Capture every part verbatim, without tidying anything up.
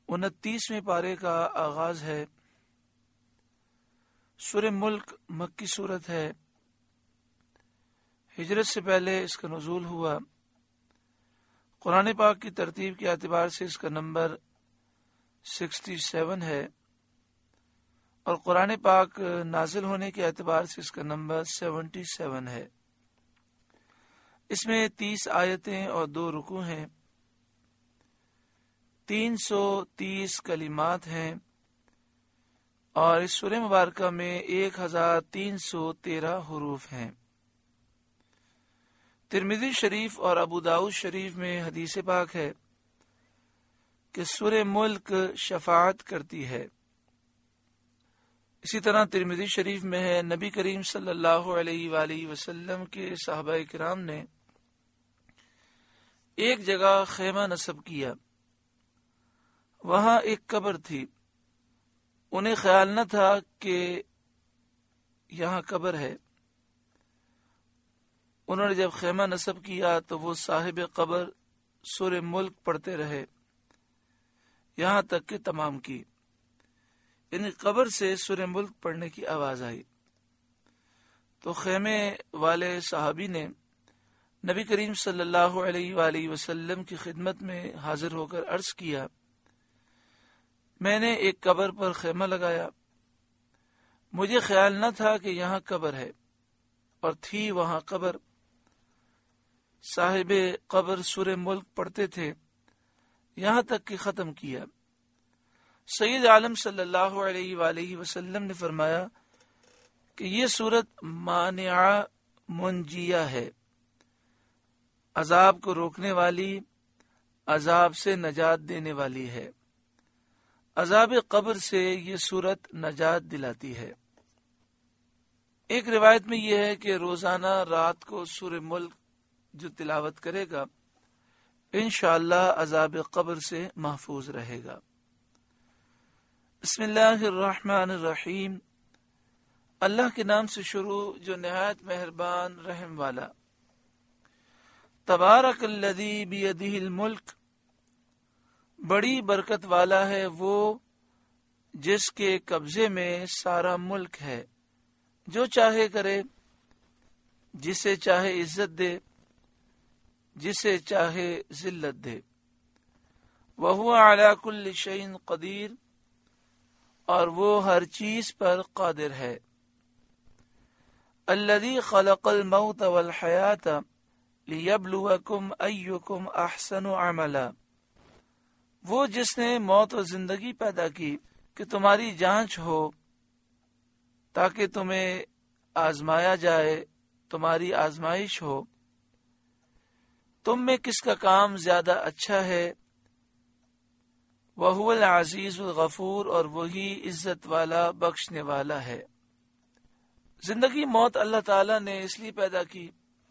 انتیسویں پارے کا آغاز ہے۔ سورہ ملک مکی صورت ہے، ہجرت سے پہلے اس کا نزول ہوا۔ قرآن پاک کی ترتیب کے اعتبار سے اس کا نمبر سکسٹی سیون ہے، اور قرآن پاک نازل ہونے کے اعتبار سے اس کا نمبر سیونٹی سیون ہے۔ اس میں تیس آیتیں اور دو رکوع ہیں، تین سو تیس کلمات ہیں، اور اس سورہ مبارکہ میں ایک ہزار تین سو تیرہ حروف ہیں۔ ترمذی شریف اور ابو داؤد شریف میں حدیث پاک ہے کہ سورہ ملک شفاعت کرتی ہے۔ اسی طرح ترمذی شریف میں ہے، نبی کریم صلی اللہ علیہ وآلہ وسلم کے صحابہ کرام نے ایک جگہ خیمہ نصب کیا، وہاں ایک قبر تھی، انہیں خیال نہ تھا کہ یہاں قبر ہے۔ انہوں نے جب خیمہ نصب کیا تو وہ صاحب قبر سورہ ملک پڑھتے رہے یہاں تک کہ تمام کی، یعنی قبر سے سورہ ملک پڑھنے کی آواز آئی تو خیمے والے صحابی نے نبی کریم صلی اللہ علیہ وآلہ وسلم کی خدمت میں حاضر ہو کر عرض کیا، میں نے ایک قبر پر خیمہ لگایا، مجھے خیال نہ تھا کہ یہاں قبر ہے، اور تھی وہاں قبر۔ صاحب قبر سورہ ملک پڑھتے تھے یہاں تک کہ ختم کیا۔ سید عالم صلی اللہ علیہ وآلہ وسلم نے فرمایا کہ یہ سورت مانعہ منجیہ ہے، عذاب کو روکنے والی، عذاب سے نجات دینے والی ہے۔ عذاب قبر سے یہ سورت نجات دلاتی ہے۔ ایک روایت میں یہ ہے کہ روزانہ رات کو سورہ ملک جو تلاوت کرے گا انشاءاللہ عذاب قبر سے محفوظ رہے گا۔ بسم اللہ الرحمن الرحیم، اللہ کے نام سے شروع جو نہایت مہربان رحم والا۔ تبارک الذی بیدہ الملک، بڑی برکت والا ہے وہ جس کے قبضے میں سارا ملک ہے، جو چاہے کرے، جسے چاہے عزت دے، جسے چاہے ذلت دے۔ وہو علی کل شیء قدیر، اور وہ ہر چیز پر قادر ہے۔ الذی خلق الموت والحیات لیبلوکم ایکم احسن عملا، وہ جس نے موت و زندگی پیدا کی کہ تمہاری جانچ ہو، تاکہ تمہیں آزمایا جائے، تمہاری آزمائش ہو، تم میں کس کا کام زیادہ اچھا ہے۔ وَهُوَ الْعَزِيزُ الْغَفُورُ، اور وہی عزت والا بخشنے والا ہے۔ زندگی موت اللہ تعالیٰ نے اس لیے پیدا کی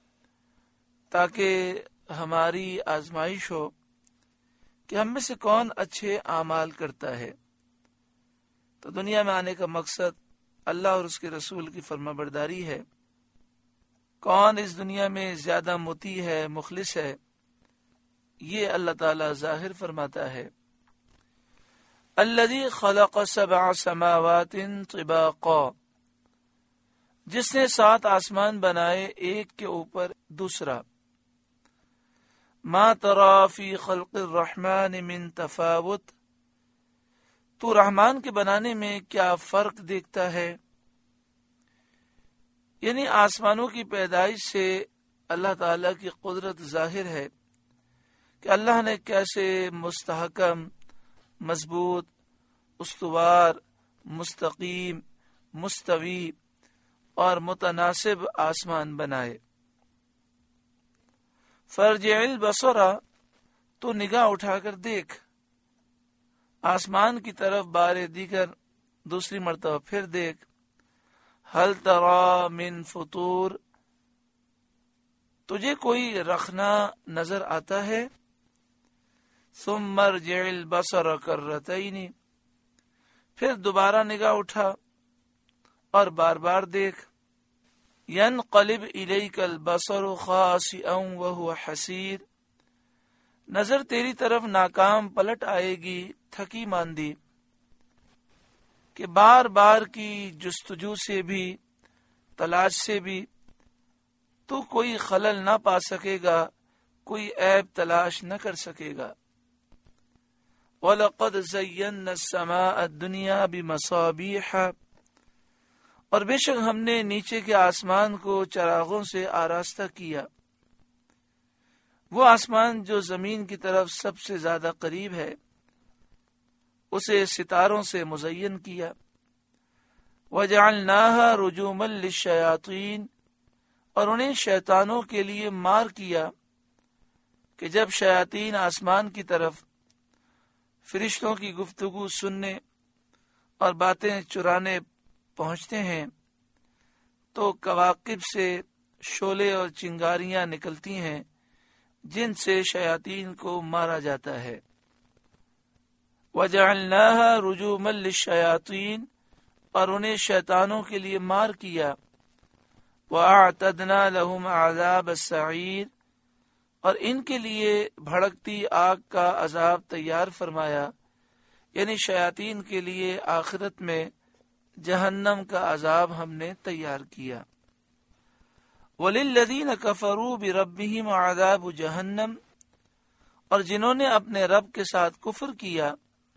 تاکہ ہماری آزمائش ہو کہ ہم میں سے کون اچھے اعمال کرتا ہے۔ تو دنیا میں آنے کا مقصد اللہ اور اس کے رسول کی فرما برداری ہے۔ کون اس دنیا میں زیادہ مطیع ہے، مخلص ہے، یہ اللہ تعالیٰ ظاہر فرماتا ہے۔ الذی خلق سبع سماوات طباقا، جس نے سات آسمان بنائے ایک کے اوپر دوسرا۔ ما تری فی خلق الرحمن من تفاوت، تو رحمان کے بنانے میں کیا فرق دیکھتا ہے؟ یعنی آسمانوں کی پیدائش سے اللہ تعالیٰ کی قدرت ظاہر ہے کہ اللہ نے کیسے مستحکم، مضبوط، استوار، مستقیم، مستوی اور متناسب آسمان بنائے۔ فرجع البصر، تو نگاہ اٹھا کر دیکھ، آسمان کی طرف بار دیگر دوسری مرتبہ پھر دیکھ۔ هل تری من فطور، تجھے کوئی رخنا نظر آتا ہے؟ ثم ارجع البصر کرتین، پھر دوبارہ نگاہ اٹھا اور بار بار دیکھ۔ ینقلب الیک البصر خاسئا وهو حسیر، نظر تیری طرف ناکام پلٹ آئے گی تھکی ماندی کہ بار بار کی جستجو سے بھی تلاش سے بھی تو کوئی خلل نہ پا سکے گا، کوئی عیب تلاش نہ کر سکے گا۔ وَلَقَدْ زَيَّنَّا السَّمَاءَ الدُّنْيَا بِمَصَابِيحَ، اور بے شک ہم نے نیچے کے آسمان کو چراغوں سے آراستہ کیا، وہ آسمان جو زمین کی طرف سب سے زیادہ قریب ہے اسے ستاروں سے مزین کیا۔ وَجَعَلْنَاهَا رُجُومًا لِلشَّيَاطِينِ، اور انہیں شیطانوں کے لیے مار کیا کہ جب شیاطین آسمان کی طرف فرشتوں کی گفتگو سننے اور باتیں چرانے پہنچتے ہیں تو کواکب سے شعلے اور چنگاریاں نکلتی ہیں جن سے شیاطین کو مارا جاتا ہے۔ وَجَعَلْنَاهَا رُجُومًا لِلشَّيَاطِينِ، اور انہیں شیطانوں کے لیے مار کیا۔ وَأَعْتَدْنَا لَهُمْ عَذَابَ السَّعِيرِ، اور ان کے لیے بھڑکتی آگ کا عذاب تیار فرمایا، یعنی شیاطین کے لیے آخرت میں جہنم کا عذاب ہم نے تیار کیا۔ وَلِلَّذِينَ كَفَرُوا بِرَبِّهِمْ عَذَابُ جَهَنَّمَ، اور جنہوں نے اپنے رب کے ساتھ کفر کیا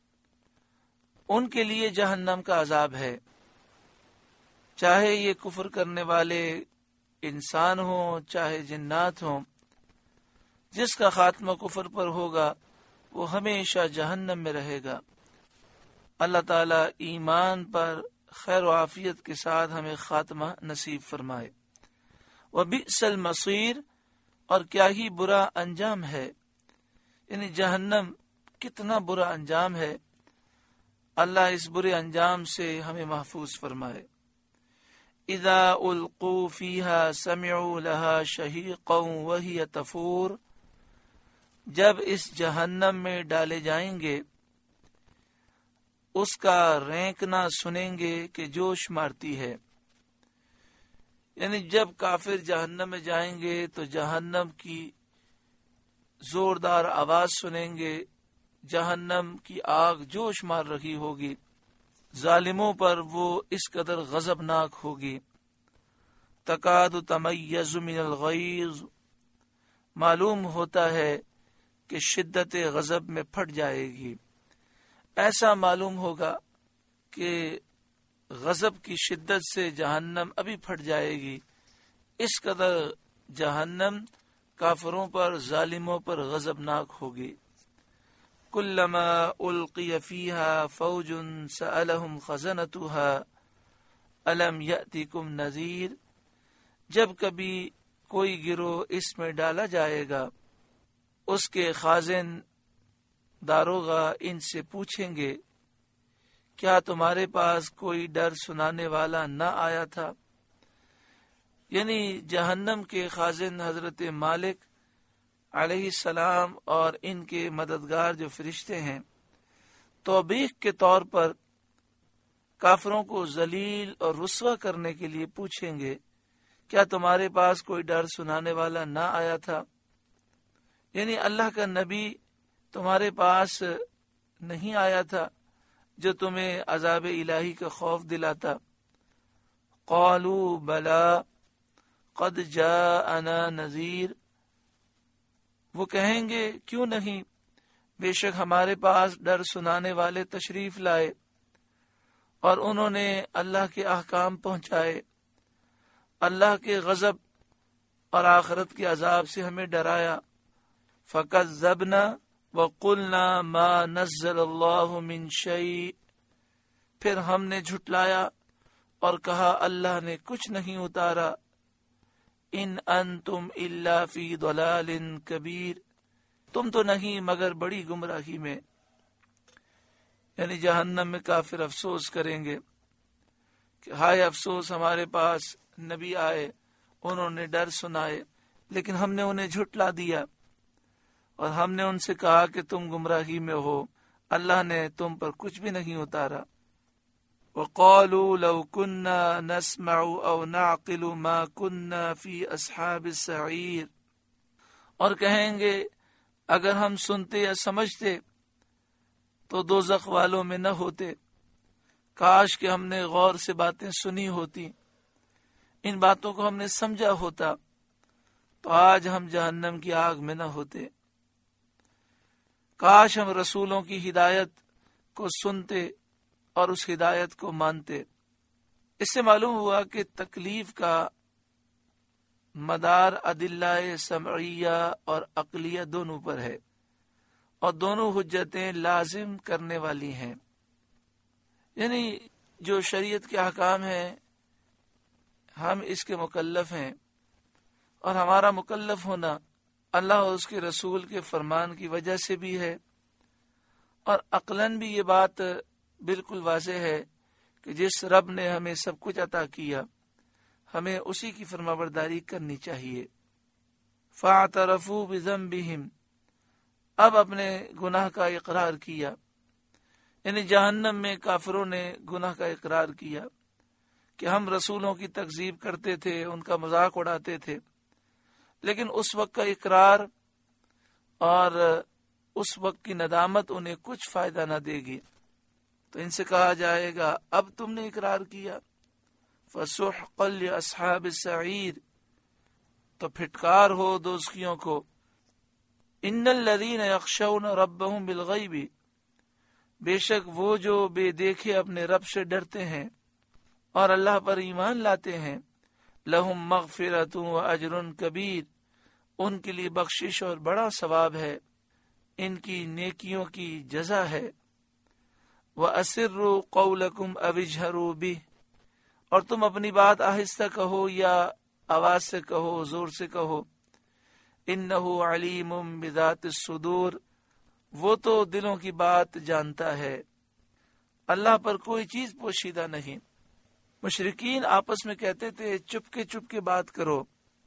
ان کے لیے جہنم کا عذاب ہے، چاہے یہ کفر کرنے والے انسان ہوں چاہے جنات ہوں، جس کا خاتمہ کفر پر ہوگا وہ ہمیشہ جہنم میں رہے گا۔ اللہ تعالی ایمان پر خیر و عافیت کے ساتھ ہمیں خاتمہ نصیب فرمائے۔ وَبِئْسَ الْمَصِيرُ، اور کیا ہی برا انجام ہے، یعنی جہنم کتنا برا انجام ہے، اللہ اس برے انجام سے ہمیں محفوظ فرمائے۔ اذا القوا فیہا سمعوا لہا شہیقا وہی تفور، جب اس جہنم میں ڈالے جائیں گے اس کا رینکنا سنیں گے کہ جوش مارتی ہے، یعنی جب کافر جہنم میں جائیں گے تو جہنم کی زوردار آواز سنیں گے، جہنم کی آگ جوش مار رہی ہوگی، ظالموں پر وہ اس قدر غضبناک ہوگی۔ تکاد تمیز من الغیظ، معلوم ہوتا ہے کہ شدت غضب میں پھٹ جائے گی، ایسا معلوم ہوگا کہ غضب کی شدت سے جہنم ابھی پھٹ جائے گی، اس قدر جہنم کافروں پر ظالموں پر غضبناک ہوگی۔ کلما القی فیہا فوج سألہم خزنتها الم یأتکم نذیر، جب کبھی کوئی گروہ اس میں ڈالا جائے گا اس کے خازن داروغہ ان سے پوچھیں گے کیا تمہارے پاس کوئی ڈر سنانے والا نہ آیا تھا، یعنی جہنم کے خازن حضرت مالک علیہ السلام اور ان کے مددگار جو فرشتے ہیں توبیخ کے طور پر کافروں کو ذلیل اور رسوا کرنے کے لیے پوچھیں گے کیا تمہارے پاس کوئی ڈر سنانے والا نہ آیا تھا، یعنی اللہ کا نبی تمہارے پاس نہیں آیا تھا جو تمہیں عذاب الہی کا خوف دلاتا۔ قالوا بلا قد جاءنا نذیر، وہ کہیں گے کیوں نہیں، بے شک ہمارے پاس ڈر سنانے والے تشریف لائے اور انہوں نے اللہ کے احکام پہنچائے، اللہ کے غضب اور آخرت کے عذاب سے ہمیں ڈرایا۔ فَكَذَّبْنَا وَقُلْنَا مَا نَزَّلَ اللَّهُ مِن شَيْءٍ، پھر ہم نے جھٹلایا اور کہا اللہ نے کچھ نہیں اتارا۔ ان انتم الا فی ضلال کبیر، تم تو نہیں مگر بڑی گمراہی میں، یعنی جہنم میں کافر افسوس کریں گے کہ ہائے افسوس ہمارے پاس نبی آئے، انہوں نے ڈر سنائے لیکن ہم نے انہیں جھٹلا دیا اور ہم نے ان سے کہا کہ تم گمراہی میں ہو، اللہ نے تم پر کچھ بھی نہیں اتارا۔ وَقَالُوا لَوْ كُنَّا نَسْمَعُ أَوْ نَعْقِلُ مَا كُنَّا فِي أَصْحَابِ السَّعِيرِ، اور کہیں گے اگر ہم سنتے یا سمجھتے تو دوزخ والوں میں نہ ہوتے۔ کاش کہ ہم نے غور سے باتیں سنی ہوتی، ان باتوں کو ہم نے سمجھا ہوتا تو آج ہم جہنم کی آگ میں نہ ہوتے۔ کاش ہم رسولوں کی ہدایت کو سنتے اور اس ہدایت کو مانتے۔ اس سے معلوم ہوا کہ تکلیف کا مدار ادلہ سمعیہ اور عقلیہ دونوں پر ہے، اور دونوں حجتیں لازم کرنے والی ہیں۔ یعنی جو شریعت کے احکام ہیں ہم اس کے مکلف ہیں، اور ہمارا مکلف ہونا اللہ اور اس کے رسول کے فرمان کی وجہ سے بھی ہے، اور عقلاً بھی یہ بات بالکل واضح ہے کہ جس رب نے ہمیں سب کچھ عطا کیا ہمیں اسی کی فرمانبرداری کرنی چاہیے۔ فاعترفوا بذنبہم، اب اپنے گناہ کا اقرار کیا، یعنی جہنم میں کافروں نے گناہ کا اقرار کیا کہ ہم رسولوں کی تکذیب کرتے تھے، ان کا مذاق اڑاتے تھے، لیکن اس وقت کا اقرار اور اس وقت کی ندامت انہیں کچھ فائدہ نہ دے گی۔ تو ان سے کہا جائے گا اب تم نے اقرار کیا، فَسُحْقًا لِأَصْحَابِ السَّعِيرِ، تو پھٹکار ہو دوزخیوں کو۔ ان الذین یخشون ربهم بالغیب، بے شک وہ جو بے دیکھے اپنے رب سے ڈرتے ہیں اور اللہ پر ایمان لاتے ہیں، لہم مغفرۃ و اجر کبیر، ان کے لیے بخشش اور بڑا ثواب ہے، ان کی نیکیوں کی جزا ہے۔ وَأَسِرُّوا قَوْلَكُمْ أَوِ اجْهَرُوا بِهِ، اور تم اپنی بات آہستہ کہو یا آواز سے کہو، زور سے کہو۔ إِنَّهُ عَلِيمٌ بِذَاتِ الصُّدُورِ، وہ تو دلوں کی بات جانتا ہے، اللہ پر کوئی چیز پوشیدہ نہیں۔ مشرکین آپس میں کہتے تھے چپ کے چپ کے بات کرو،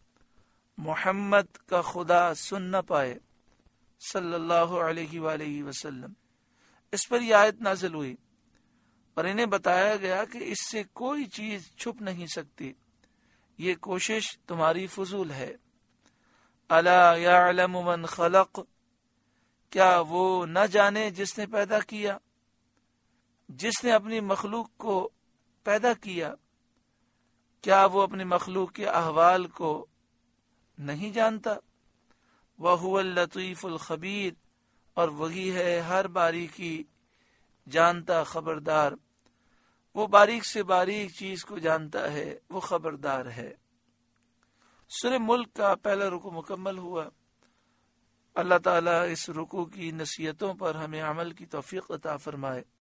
محمد کا خدا سن نہ پائے صلی اللہ علیہ وآلہ وسلم۔ اس پر یہ آیت نازل ہوئی اور انہیں بتایا گیا کہ اس سے کوئی چیز چھپ نہیں سکتی، یہ کوشش تمہاری فضول ہے۔ الا یعلم من خلق، کیا وہ نہ جانے جس نے پیدا کیا، جس نے اپنی مخلوق کو پیدا کیا، کیا وہ اپنی مخلوق کے احوال کو نہیں جانتا؟ وَهُوَ اللطیف الخبیر، اور وہی ہے ہر باریکی جانتا خبردار، وہ باریک سے باریک چیز کو جانتا ہے، وہ خبردار ہے۔ سورہ ملک کا پہلا رکوع مکمل ہوا۔ اللہ تعالیٰ اس رکوع کی نصیحتوں پر ہمیں عمل کی توفیق عطا فرمائے۔